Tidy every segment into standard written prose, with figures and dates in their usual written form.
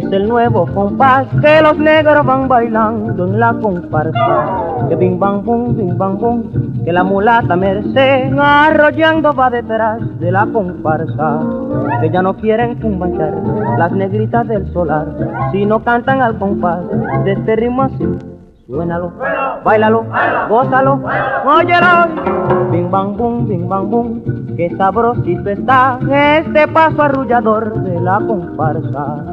Es el nuevo compás que los negros van bailando en la comparsa. Que bim bam bum, que la mulata Merced arrollando va detrás de la comparsa. Que ya no quieren cumbachar las negritas del solar, sino cantan al compás de este ritmo así. Suénalo, báilalo, gózalo, óyelo. Bim bam bum, que sabrosito está este paso arrullador de la comparsa.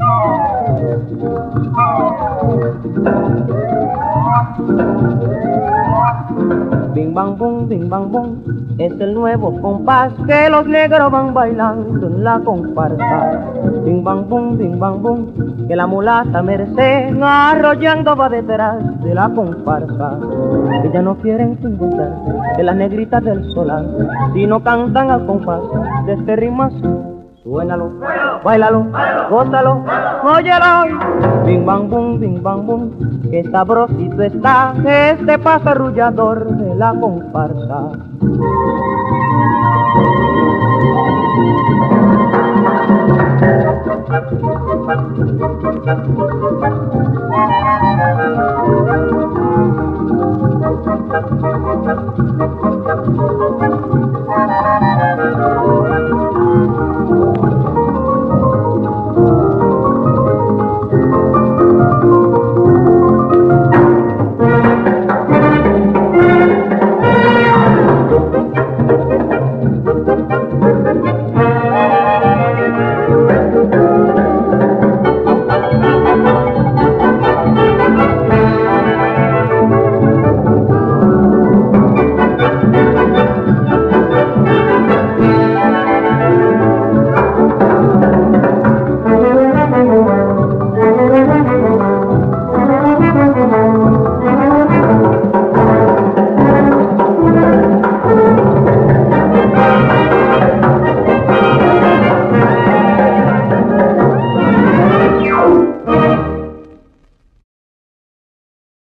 Bim bam bum, es el nuevo compás que los negros van bailando en la comparsa. Bim bam bum, que la mulata Merced arrollando va detrás de la comparsa. Que ya no quieren cumbachar de las negritas del solar, sino cantan al compás de este ritmo así. Suénalo, báilalo, gózalo, óyelo. Bim bam bum, que sabrosito está este paso arrullador de la comparsa.